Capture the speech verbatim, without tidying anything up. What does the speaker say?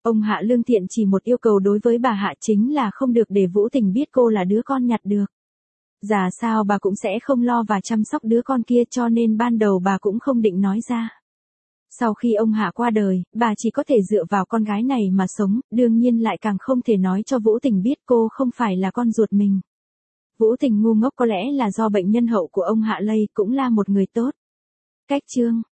Ông Hạ Lương Thiện chỉ một yêu cầu đối với bà Hạ chính là không được để Vũ Tình biết cô là đứa con nhặt được. Già sao bà cũng sẽ không lo và chăm sóc đứa con kia cho nên ban đầu bà cũng không định nói ra. Sau khi ông Hạ qua đời, bà chỉ có thể dựa vào con gái này mà sống, đương nhiên lại càng không thể nói cho Vũ Tình biết cô không phải là con ruột mình. Vũ Tình ngu ngốc có lẽ là do bệnh nhân hậu của ông Hạ lây, cũng là một người tốt. Cách chương